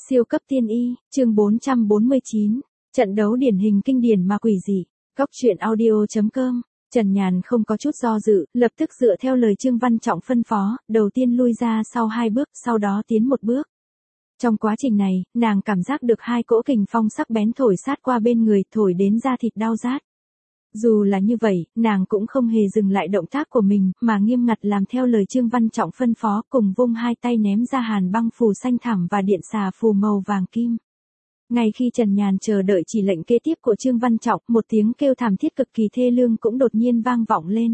Siêu cấp tiên y, chương 449, trận đấu điển hình kinh điển mà quỷ dị. Góc truyện audio.com. Trần Nhàn không có chút do dự, lập tức dựa theo lời Trương Văn Trọng phân phó, đầu tiên lui ra sau 2 bước, sau đó tiến 1 bước. Trong quá trình này, nàng cảm giác được 2 cỗ kình phong sắc bén thổi sát qua bên người, thổi đến da thịt đau rát. Dù là như vậy, nàng cũng không hề dừng lại động tác của mình, mà nghiêm ngặt làm theo lời Trương Văn Trọng phân phó, cùng vung 2 tay ném ra hàn băng phù xanh thẳm và điện xà phù màu vàng kim. Ngay khi Trần Nhàn chờ đợi chỉ lệnh kế tiếp của Trương Văn Trọng, một tiếng kêu thảm thiết cực kỳ thê lương cũng đột nhiên vang vọng lên.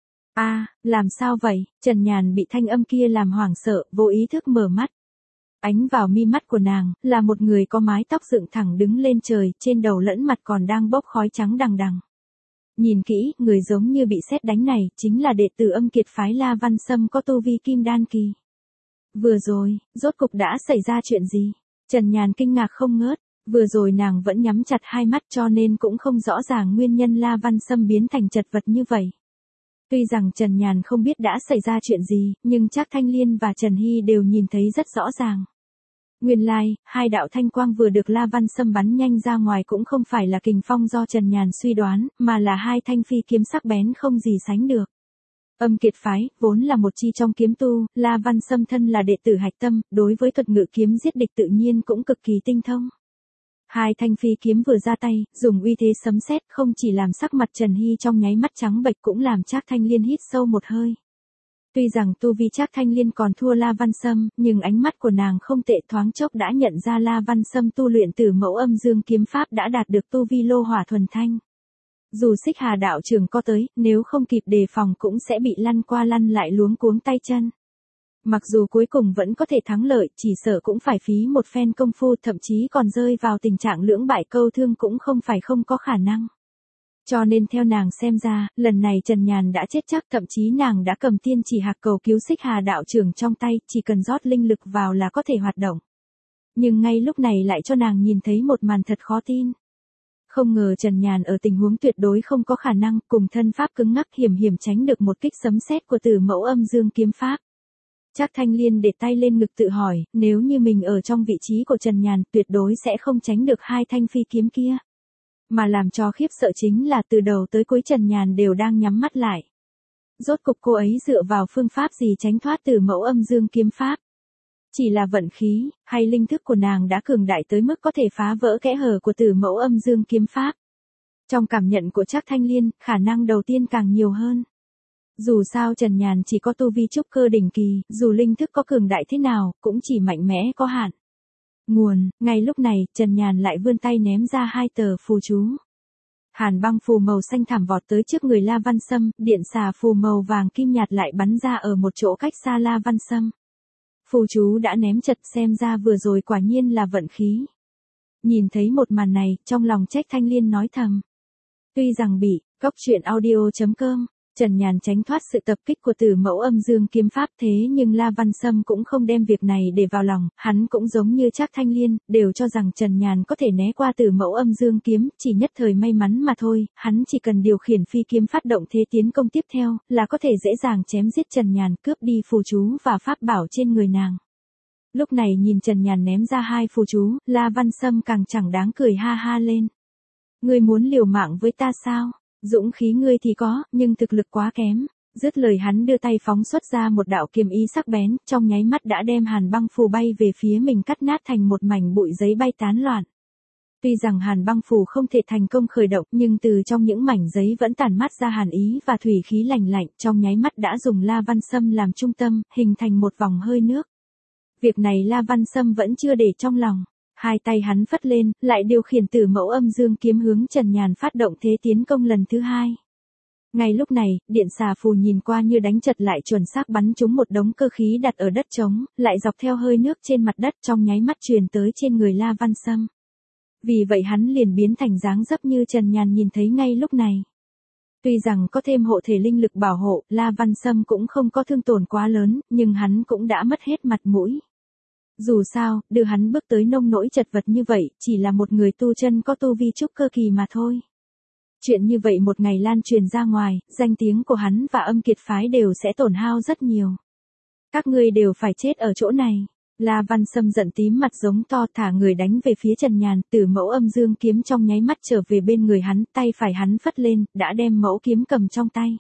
Làm sao vậy? Trần Nhàn bị thanh âm kia làm hoảng sợ, vô ý thức mở mắt. Ánh vào mi mắt của nàng, là một người có mái tóc dựng thẳng đứng lên trời, trên đầu lẫn mặt còn đang bốc khói trắng đằng đằng. Nhìn kỹ, người giống như bị sét đánh này, chính là đệ tử Âm Kiệt phái La Văn Sâm có tu vi kim đan kỳ. Vừa rồi, rốt cục đã xảy ra chuyện gì? Trần Nhàn kinh ngạc không ngớt, vừa rồi nàng vẫn nhắm chặt 2 mắt cho nên cũng không rõ ràng nguyên nhân La Văn Sâm biến thành chật vật như vậy. Tuy rằng Trần Nhàn không biết đã xảy ra chuyện gì, nhưng Trác Thanh Liên và Trần Hy đều nhìn thấy rất rõ ràng. Nguyên lai, 2 đạo thanh quang vừa được La Văn Sâm bắn nhanh ra ngoài cũng không phải là kình phong do Trần Nhàn suy đoán, mà là 2 thanh phi kiếm sắc bén không gì sánh được. Âm Kiệt phái, vốn là một chi trong kiếm tu, La Văn Sâm thân là đệ tử hạch tâm, đối với thuật ngự kiếm giết địch tự nhiên cũng cực kỳ tinh thông. 2 thanh phi kiếm vừa ra tay, dùng uy thế sấm sét, không chỉ làm sắc mặt Trần Hy trong nháy mắt trắng bệch cũng làm Trác Thanh Liên hít sâu một hơi. Tuy rằng tu vi Trác Thanh Liên còn thua La Văn Sâm, nhưng ánh mắt của nàng không tệ, thoáng chốc đã nhận ra La Văn Sâm tu luyện Tử Mẫu Âm Dương kiếm pháp đã đạt được tu vi lô hỏa thuần thanh. Dù Xích Hà đạo trưởng có tới, nếu không kịp đề phòng cũng sẽ bị lăn qua lăn lại luống cuống tay chân. Mặc dù cuối cùng vẫn có thể thắng lợi, chỉ sợ cũng phải phí một phen công phu, thậm chí còn rơi vào tình trạng lưỡng bại câu thương cũng không phải không có khả năng. Cho nên theo nàng xem ra, lần này Trần Nhàn đã chết chắc, thậm chí nàng đã cầm tiên chỉ hạc cầu cứu Xích Hà đạo trưởng trong tay, chỉ cần rót linh lực vào là có thể hoạt động. Nhưng ngay lúc này lại cho nàng nhìn thấy một màn thật khó tin. Không ngờ Trần Nhàn ở tình huống tuyệt đối không có khả năng, cùng thân pháp cứng ngắc hiểm tránh được một kích sấm sét của Tử Mẫu Âm Dương kiếm pháp. Trác Thanh Liên để tay lên ngực tự hỏi, nếu như mình ở trong vị trí của Trần Nhàn, tuyệt đối sẽ không tránh được 2 thanh phi kiếm kia. Mà làm cho khiếp sợ chính là từ đầu tới cuối Trần Nhàn đều đang nhắm mắt lại. Rốt cục cô ấy dựa vào phương pháp gì tránh thoát Tử Mẫu Âm Dương kiếm pháp? Chỉ là vận khí, hay linh thức của nàng đã cường đại tới mức có thể phá vỡ kẽ hở của Tử Mẫu Âm Dương kiếm pháp? Trong cảm nhận của Trác Thanh Liên, khả năng đầu tiên càng nhiều hơn. Dù sao Trần Nhàn chỉ có tu vi trúc cơ đỉnh kỳ, dù linh thức có cường đại thế nào, cũng chỉ mạnh mẽ có hạn. Ngay lúc này, Trần Nhàn lại vươn tay ném ra 2 tờ phù chú. Hàn băng phù màu xanh thẳm vọt tới trước người La Văn Sâm, điện xà phù màu vàng kim nhạt lại bắn ra ở một chỗ cách xa La Văn Sâm. Phù chú đã ném chật, xem ra vừa rồi quả nhiên là vận khí. Nhìn thấy một màn này, trong lòng Trác Thanh Liên nói thầm. Tuy rằng bị, góc truyện audio.com, Trần Nhàn tránh thoát sự tập kích của Tử Mẫu Âm Dương kiếm pháp, thế nhưng La Văn Sâm cũng không đem việc này để vào lòng, hắn cũng giống như Trác Thanh Liên, đều cho rằng Trần Nhàn có thể né qua Tử Mẫu Âm Dương kiếm, chỉ nhất thời may mắn mà thôi, hắn chỉ cần điều khiển phi kiếm phát động thế tiến công tiếp theo, là có thể dễ dàng chém giết Trần Nhàn, cướp đi phù chú và pháp bảo trên người nàng. Lúc này nhìn Trần Nhàn ném ra 2 phù chú, La Văn Sâm càng chẳng đáng cười ha ha lên. Ngươi muốn liều mạng với ta sao? Dũng khí ngươi thì có, nhưng thực lực quá kém. Dứt lời hắn đưa tay phóng xuất ra một đạo kiếm ý sắc bén, trong nháy mắt đã đem hàn băng phù bay về phía mình, cắt nát thành một mảnh bụi giấy bay tán loạn. Tuy rằng hàn băng phù không thể thành công khởi động, nhưng từ trong những mảnh giấy vẫn tản mát ra hàn ý và thủy khí lạnh lạnh, trong nháy mắt đã dùng La Văn Sâm làm trung tâm, hình thành một vòng hơi nước. Việc này La Văn Sâm vẫn chưa để trong lòng. 2 tay hắn phất lên, lại điều khiển Tử Mẫu Âm Dương kiếm hướng Trần Nhàn phát động thế tiến công lần thứ 2. Ngay lúc này, điện xà phù nhìn qua như đánh chật lại chuẩn xác bắn trúng một đống cơ khí đặt ở đất trống, lại dọc theo hơi nước trên mặt đất trong nháy mắt truyền tới trên người La Văn Sâm. Vì vậy hắn liền biến thành dáng dấp như Trần Nhàn nhìn thấy ngay lúc này. Tuy rằng có thêm hộ thể linh lực bảo hộ, La Văn Sâm cũng không có thương tổn quá lớn, nhưng hắn cũng đã mất hết mặt mũi. Dù sao, đưa hắn bước tới nông nỗi chật vật như vậy, chỉ là một người tu chân có tu vi trúc cơ kỳ mà thôi. Chuyện như vậy một ngày lan truyền ra ngoài, danh tiếng của hắn và Âm Kiệt phái đều sẽ tổn hao rất nhiều. Các ngươi đều phải chết ở chỗ này. La Văn Sâm giận tím mặt giống to, thả người đánh về phía Trần Nhàn, Tử mẫu âm dương kiếm trong nháy mắt trở về bên người hắn, tay phải hắn phất lên, đã đem mẫu kiếm cầm trong tay.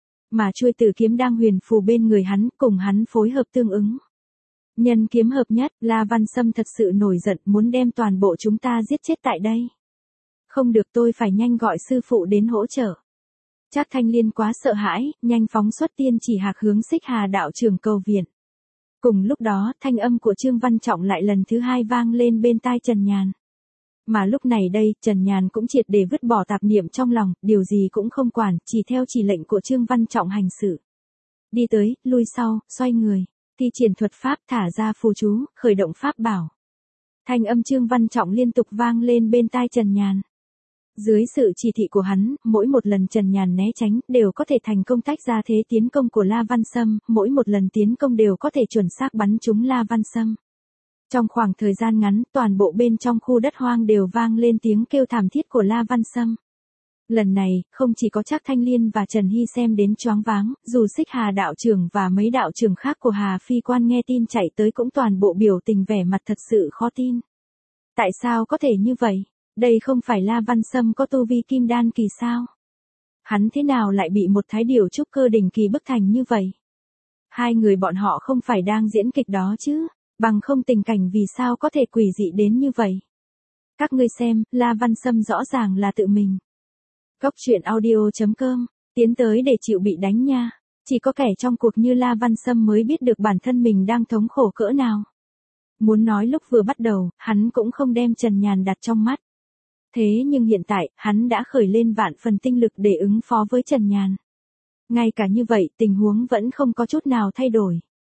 Mà chuôi tử kiếm đang huyền phù bên người hắn, cùng hắn phối hợp tương ứng. Nhân kiếm hợp nhất, La Văn Sâm thật sự nổi giận, muốn đem toàn bộ chúng ta giết chết tại đây. Không được, tôi phải nhanh gọi sư phụ đến hỗ trợ. Trác Thanh Liên quá sợ hãi, nhanh phóng xuất tiên chỉ hạc hướng Xích Hà đạo trưởng cầu viện. Cùng lúc đó, thanh âm của Trương Văn Trọng lại lần thứ hai vang lên bên tai Trần Nhàn. Mà lúc này đây, Trần Nhàn cũng triệt để vứt bỏ tạp niệm trong lòng, điều gì cũng không quản, chỉ theo chỉ lệnh của Trương Văn Trọng hành sự. Đi tới, lui sau, xoay người, thi triển thuật pháp, thả ra phù chú, khởi động pháp bảo. Thanh âm Trương Văn Trọng liên tục vang lên bên tai Trần Nhàn. Dưới sự chỉ thị của hắn, mỗi một lần Trần Nhàn né tránh, đều có thể thành công tách ra thế tiến công của La Văn Sâm, mỗi một lần tiến công đều có thể chuẩn xác bắn trúng La Văn Sâm. Trong khoảng thời gian ngắn, toàn bộ bên trong khu đất hoang đều vang lên tiếng kêu thảm thiết của La Văn Sâm. Lần này, không chỉ có Trác Thanh Liên và Trần Hy xem đến choáng váng, dù Xích Hà đạo trưởng và mấy đạo trưởng khác của Hà Phi Quan nghe tin chạy tới cũng toàn bộ biểu tình vẻ mặt thật sự khó tin. Tại sao có thể như vậy? Đây không phải La Văn Sâm có tu vi kim đan kỳ sao? Hắn thế nào lại bị một thái điểu trúc cơ đỉnh kỳ bức thành như vậy? Hai người bọn họ không phải đang diễn kịch đó chứ, bằng không tình cảnh vì sao có thể quỷ dị đến như vậy? Các ngươi xem, La Văn Sâm rõ ràng là tự mình. Góc truyện audio.com, tiến tới để chịu bị đánh nha. Chỉ có kẻ trong cuộc như La Văn Sâm mới biết được bản thân mình đang thống khổ cỡ nào. Muốn nói lúc vừa bắt đầu, hắn cũng không đem Trần Nhàn đặt trong mắt. Thế nhưng hiện tại, hắn đã khởi lên vạn phần tinh lực để ứng phó với Trần Nhàn. Ngay cả như vậy, tình huống vẫn không có chút nào thay đổi.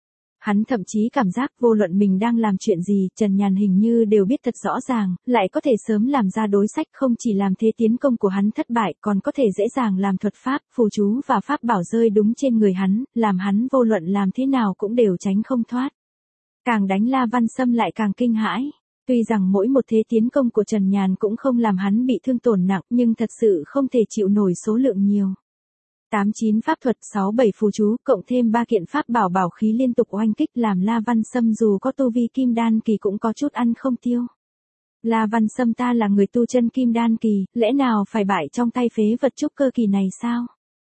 Hắn thậm chí cảm giác vô luận mình đang làm chuyện gì, Trần Nhàn hình như đều biết thật rõ ràng, lại có thể sớm làm ra đối sách, không chỉ làm thế tiến công của hắn thất bại, còn có thể dễ dàng làm thuật pháp, phù chú và pháp bảo rơi đúng trên người hắn, làm hắn vô luận làm thế nào cũng đều tránh không thoát. Càng đánh La Văn Sâm lại càng kinh hãi. Tuy rằng mỗi một thế tiến công của Trần Nhàn cũng không làm hắn bị thương tổn nặng, nhưng thật sự không thể chịu nổi số lượng nhiều. 8-9 pháp thuật, 6-7 phù chú, cộng thêm 3 kiện pháp bảo bảo khí liên tục oanh kích làm La Văn Sâm dù có tu vi kim đan kỳ cũng có chút ăn không tiêu. La Văn Sâm, ta là người tu chân kim đan kỳ, lẽ nào phải bại trong tay phế vật trúc cơ kỳ này sao?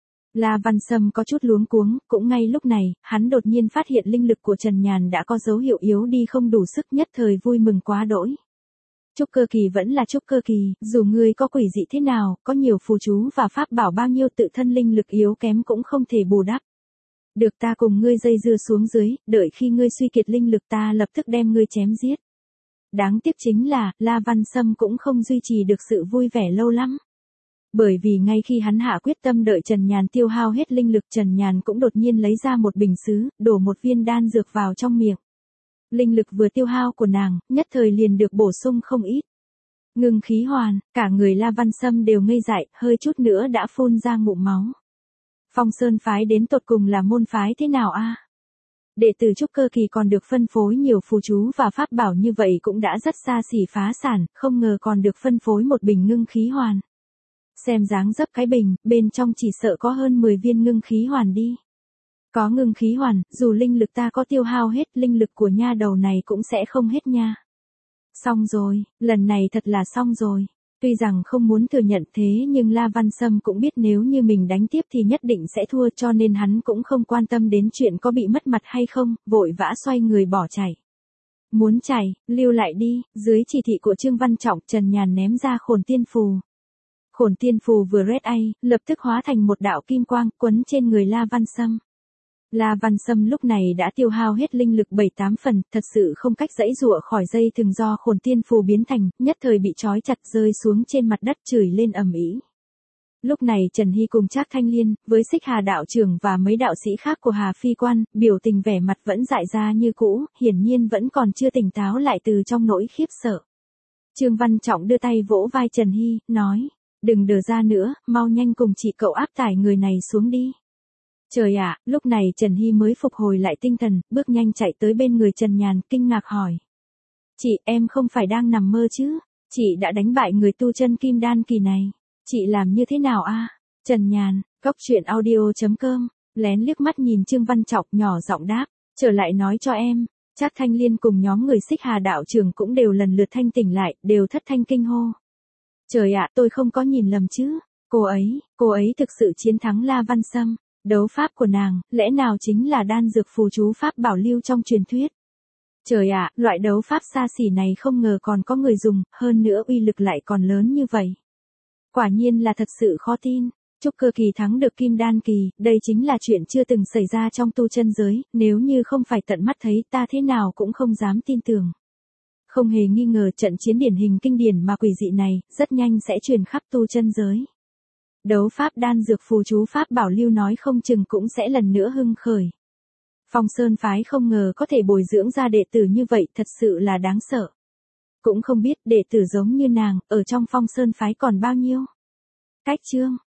La Văn Sâm có chút luống cuống, cũng ngay lúc này, hắn đột nhiên phát hiện linh lực của Trần Nhàn đã có dấu hiệu yếu đi, không đủ sức, nhất thời vui mừng quá đỗi. Trúc cơ kỳ vẫn là trúc cơ kỳ, dù ngươi có quỷ dị thế nào, có nhiều phù chú và pháp bảo bao nhiêu, tự thân linh lực yếu kém cũng không thể bù đắp. Được, ta cùng ngươi dây dưa xuống dưới, đợi khi ngươi suy kiệt linh lực ta lập tức đem ngươi chém giết. Đáng tiếc chính là, La Văn Sâm cũng không duy trì được sự vui vẻ lâu lắm. Bởi vì ngay khi hắn hạ quyết tâm đợi Trần Nhàn tiêu hao hết linh lực, Trần Nhàn cũng đột nhiên lấy ra một bình sứ, đổ một viên đan dược vào trong miệng. Linh lực vừa tiêu hao của nàng, nhất thời liền được bổ sung không ít. Ngưng khí hoàn, cả người La Văn Sâm đều ngây dại, hơi chút nữa đã phun ra ngụm máu. Phong Sơn phái đến tột cùng là môn phái thế nào a? Đệ tử trúc cơ kỳ còn được phân phối nhiều phù chú và pháp bảo như vậy cũng đã rất xa xỉ phá sản, không ngờ còn được phân phối một bình ngưng khí hoàn. Xem dáng dấp cái bình, bên trong chỉ sợ có hơn 10 viên ngưng khí hoàn đi. Có ngưng khí hoàn, dù linh lực ta có tiêu hao hết, linh lực của nha đầu này cũng sẽ không hết nha. Xong rồi, lần này thật là xong rồi. Tuy rằng không muốn thừa nhận thế nhưng La Văn Sâm cũng biết nếu như mình đánh tiếp thì nhất định sẽ thua, cho nên hắn cũng không quan tâm đến chuyện có bị mất mặt hay không, vội vã xoay người bỏ chạy. Muốn chạy, lưu lại đi, dưới chỉ thị của Trương Văn Trọng, Trần Nhàn ném ra khổn tiên phù. Khổn tiên phù vừa rét lập tức hóa thành một đạo kim quang, quấn trên người La Văn Sâm. La Văn Sâm lúc này đã tiêu hao hết linh lực 7-8 phần, thật sự không cách giãy giụa khỏi dây thừng do khổn tiên phù biến thành, nhất thời bị trói chặt rơi xuống trên mặt đất chửi lên ầm ĩ. Lúc này Trần Hy cùng Trác Thanh Liên, với Xích Hà đạo trưởng và mấy đạo sĩ khác của Hà Phi Quan, biểu tình vẻ mặt vẫn dại ra như cũ, hiển nhiên vẫn còn chưa tỉnh táo lại từ trong nỗi khiếp sợ. Trương Văn Trọng đưa tay vỗ vai Trần Hy, nói, đừng đờ ra nữa, mau nhanh cùng chị cậu áp tải người này xuống đi. Trời ạ, lúc này Trần Hy mới phục hồi lại tinh thần, bước nhanh chạy tới bên người Trần Nhàn, kinh ngạc hỏi. Chị, em không phải đang nằm mơ chứ? Chị đã đánh bại người tu chân kim đan kỳ này. Chị làm như thế nào a? Trần Nhàn, góc truyện audio.com, lén liếc mắt nhìn Trương Văn Trọng nhỏ giọng đáp, trở lại nói cho em. Trác Thanh Liên cùng nhóm người Xích Hà đạo trường cũng đều lần lượt thanh tỉnh lại, đều thất thanh kinh hô. Trời ạ, tôi không có nhìn lầm chứ, cô ấy thực sự chiến thắng La Văn Sâm, đấu pháp của nàng, lẽ nào chính là đan dược phù chú pháp bảo lưu trong truyền thuyết. Trời ạ, loại đấu pháp xa xỉ này không ngờ còn có người dùng, hơn nữa uy lực lại còn lớn như vậy. Quả nhiên là thật sự khó tin. Trúc Cơ Kỳ thắng được Kim Đan Kỳ, đây chính là chuyện chưa từng xảy ra trong tu chân giới, nếu như không phải tận mắt thấy ta thế nào cũng không dám tin tưởng. Không hề nghi ngờ trận chiến điển hình kinh điển mà quỷ dị này, rất nhanh sẽ truyền khắp tu chân giới. Đấu pháp đan dược phù chú pháp bảo lưu nói không chừng cũng sẽ lần nữa hưng khởi. Phong Sơn phái không ngờ có thể bồi dưỡng ra đệ tử như vậy, thật sự là đáng sợ. Cũng không biết đệ tử giống như nàng, ở trong Phong Sơn phái còn bao nhiêu. Cách chương